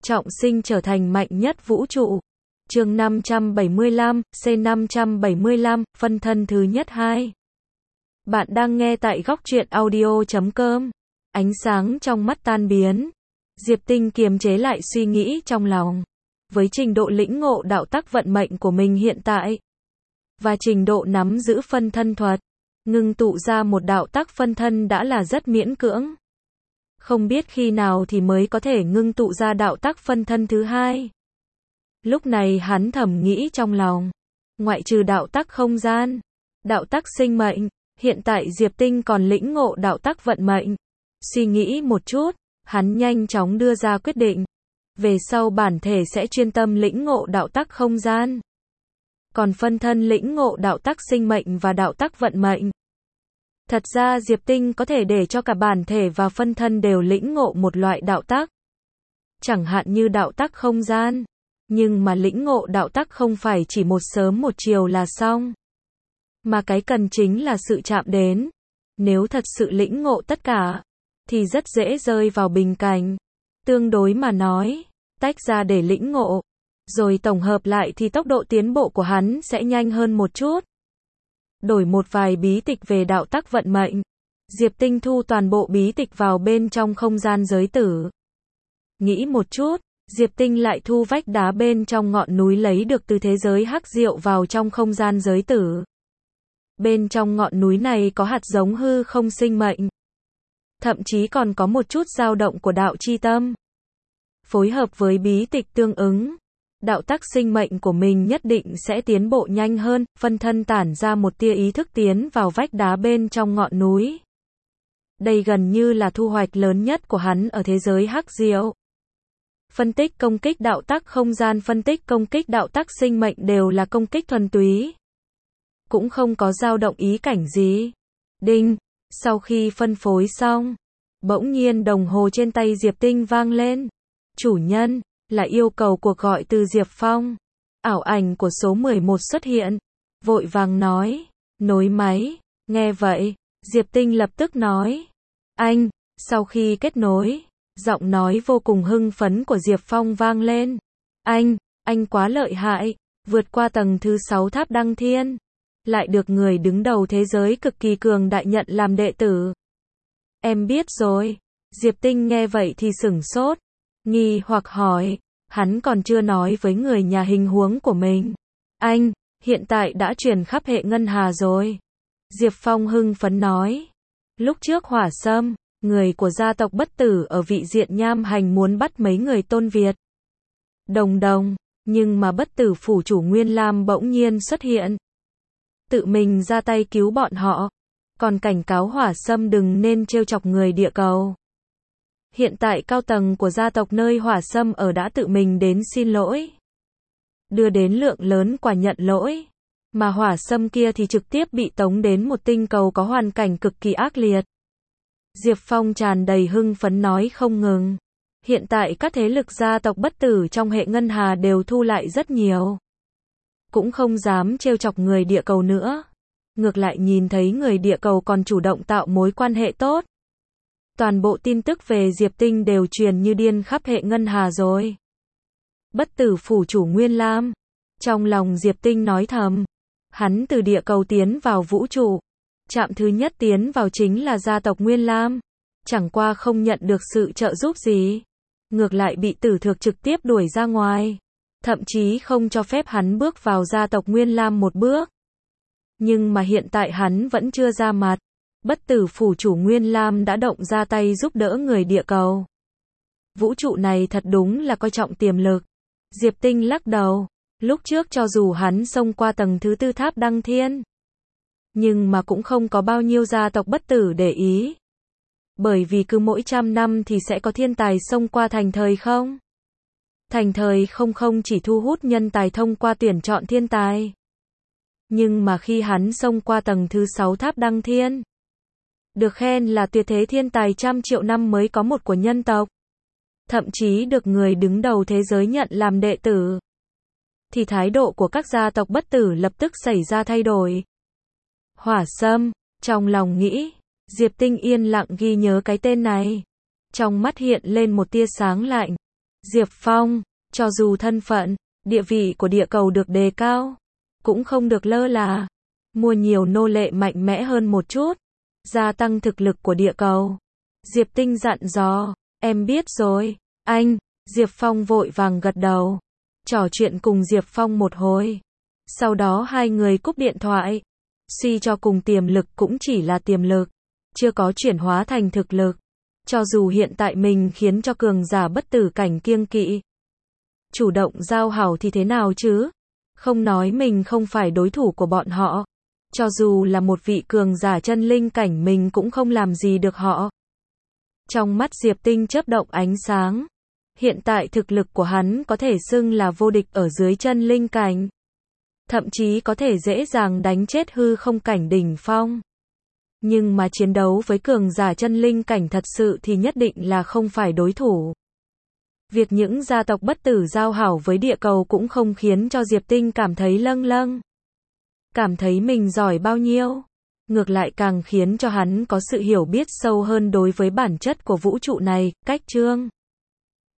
trọng sinh trở thành mạnh nhất vũ trụ. Chương 575, C575, phân thân thứ nhất 2. Bạn đang nghe tại góc truyện audio.com. Ánh sáng trong mắt tan biến. Diệp Tinh kiềm chế lại suy nghĩ trong lòng. Với trình độ lĩnh ngộ đạo tắc vận mệnh của mình hiện tại, và trình độ nắm giữ phân thân thuật, ngưng tụ ra một đạo tắc phân thân đã là rất miễn cưỡng. Không biết khi nào thì mới có thể ngưng tụ ra đạo tắc phân thân thứ hai. Lúc này hắn thầm nghĩ trong lòng. Ngoại trừ đạo tắc không gian, đạo tắc sinh mệnh, hiện tại Diệp Tinh còn lĩnh ngộ đạo tắc vận mệnh. Suy nghĩ một chút, hắn nhanh chóng đưa ra quyết định. Về sau bản thể sẽ chuyên tâm lĩnh ngộ đạo tắc không gian. Còn phân thân lĩnh ngộ đạo tắc sinh mệnh và đạo tắc vận mệnh. Thật ra Diệp Tinh có thể để cho cả bản thể và phân thân đều lĩnh ngộ một loại đạo tắc. Chẳng hạn như đạo tắc không gian. Nhưng mà lĩnh ngộ đạo tắc không phải chỉ một sớm một chiều là xong. Mà cái cần chính là sự chạm đến. Nếu thật sự lĩnh ngộ tất cả, thì rất dễ rơi vào bình cảnh. Tương đối mà nói, tách ra để lĩnh ngộ, rồi tổng hợp lại thì tốc độ tiến bộ của hắn sẽ nhanh hơn một chút. Đổi một vài bí tịch về đạo tắc vận mệnh. Diệp Tinh thu toàn bộ bí tịch vào bên trong không gian giới tử. Nghĩ một chút, Diệp Tinh lại thu vách đá bên trong ngọn núi lấy được từ thế giới hắc diệu vào trong không gian giới tử. Bên trong ngọn núi này có hạt giống hư không sinh mệnh. Thậm chí còn có một chút dao động của đạo chi tâm. Phối hợp với bí tịch tương ứng, đạo tắc sinh mệnh của mình nhất định sẽ tiến bộ nhanh hơn. Phân thân tản ra một tia ý thức tiến vào vách đá bên trong ngọn núi. Đây gần như là thu hoạch lớn nhất của hắn ở thế giới hắc diệu. Phân tích công kích đạo tắc không gian, phân tích công kích đạo tắc sinh mệnh đều là công kích thuần túy. Cũng không có dao động ý cảnh gì. Đinh, sau khi phân phối xong, bỗng nhiên đồng hồ trên tay Diệp Tinh vang lên. Chủ nhân, là yêu cầu cuộc gọi từ Diệp Phong. Ảo ảnh của số 11 xuất hiện. Vội vàng nói, nối máy. Nghe vậy, Diệp Tinh lập tức nói, anh. Sau khi kết nối, giọng nói vô cùng hưng phấn của Diệp Phong vang lên. Anh quá lợi hại, vượt qua tầng thứ 6 tháp đăng thiên. Lại được người đứng đầu thế giới cực kỳ cường đại nhận làm đệ tử. Em biết rồi. Diệp Tinh nghe vậy thì sửng sốt, nghi hoặc hỏi, hắn còn chưa nói với người nhà hình huống của mình. Anh, hiện tại đã truyền khắp hệ ngân hà rồi. Diệp Phong hưng phấn nói. Lúc trước Hỏa Sâm, người của gia tộc Bất Tử ở vị diện Nham Hành muốn bắt mấy người Tôn Việt, Đồng, nhưng mà Bất Tử phủ chủ Nguyên Lam bỗng nhiên xuất hiện. Tự mình ra tay cứu bọn họ, còn cảnh cáo Hỏa Sâm đừng nên trêu chọc người địa cầu. Hiện tại cao tầng của gia tộc nơi Hỏa Sâm ở đã tự mình đến xin lỗi. Đưa đến lượng lớn quà nhận lỗi. Mà Hỏa Sâm kia thì trực tiếp bị tống đến một tinh cầu có hoàn cảnh cực kỳ ác liệt. Diệp Phong tràn đầy hưng phấn nói không ngừng. Hiện tại các thế lực gia tộc Bất Tử trong hệ ngân hà đều thu lại rất nhiều. Cũng không dám trêu chọc người địa cầu nữa. Ngược lại nhìn thấy người địa cầu còn chủ động tạo mối quan hệ tốt. Toàn bộ tin tức về Diệp Tinh đều truyền như điên khắp hệ ngân hà rồi. Bất Tử phủ chủ Nguyên Lam. Trong lòng Diệp Tinh nói thầm. Hắn từ địa cầu tiến vào vũ trụ. Trạm thứ nhất tiến vào chính là gia tộc Nguyên Lam. Chẳng qua không nhận được sự trợ giúp gì. Ngược lại bị Tử Thược trực tiếp đuổi ra ngoài. Thậm chí không cho phép hắn bước vào gia tộc Nguyên Lam một bước. Nhưng mà hiện tại hắn vẫn chưa ra mặt. Bất Tử phủ chủ Nguyên Lam đã động ra tay giúp đỡ người địa cầu. Vũ trụ này thật đúng là coi trọng tiềm lực. Diệp Tinh lắc đầu. Lúc trước cho dù hắn xông qua tầng thứ 4 tháp đăng thiên, nhưng mà cũng không có bao nhiêu gia tộc Bất Tử để ý. Bởi vì cứ mỗi 100 năm thì sẽ có thiên tài xông qua thành thời không. Thành thời không chỉ thu hút nhân tài thông qua tuyển chọn thiên tài. Nhưng mà khi hắn xông qua tầng thứ 6 tháp đăng thiên, được khen là tuyệt thế thiên tài 100 triệu năm mới có một của nhân tộc. Thậm chí được người đứng đầu thế giới nhận làm đệ tử. Thì thái độ của các gia tộc Bất Tử lập tức xảy ra thay đổi. Hỏa Sâm, trong lòng nghĩ, Diệp Tinh yên lặng ghi nhớ cái tên này. Trong mắt hiện lên một tia sáng lạnh. Diệp Phong, cho dù thân phận, địa vị của địa cầu được đề cao, cũng không được lơ là. Mua nhiều nô lệ mạnh mẽ hơn một chút, gia tăng thực lực của địa cầu. Diệp Tinh dặn dò, em biết rồi, anh. Diệp Phong vội vàng gật đầu. Trò chuyện cùng Diệp Phong một hồi. Sau đó hai người cúp điện thoại. Suy cho cùng tiềm lực cũng chỉ là tiềm lực, chưa có chuyển hóa thành thực lực. Cho dù hiện tại mình khiến cho cường giả bất tử cảnh kiêng kỵ, chủ động giao hảo thì thế nào chứ? Không nói mình không phải đối thủ của bọn họ. Cho dù là một vị cường giả chân linh cảnh mình cũng không làm gì được họ. Trong mắt Diệp Tinh chớp động ánh sáng. Hiện tại thực lực của hắn có thể xưng là vô địch ở dưới chân linh cảnh. Thậm chí có thể dễ dàng đánh chết hư không cảnh đỉnh phong. Nhưng mà chiến đấu với cường giả chân linh cảnh thật sự thì nhất định là không phải đối thủ. Việc những gia tộc bất tử giao hảo với địa cầu cũng không khiến cho Diệp Tinh cảm thấy lâng lâng. Cảm thấy mình giỏi bao nhiêu. Ngược lại càng khiến cho hắn có sự hiểu biết sâu hơn đối với bản chất của vũ trụ này, cách chương.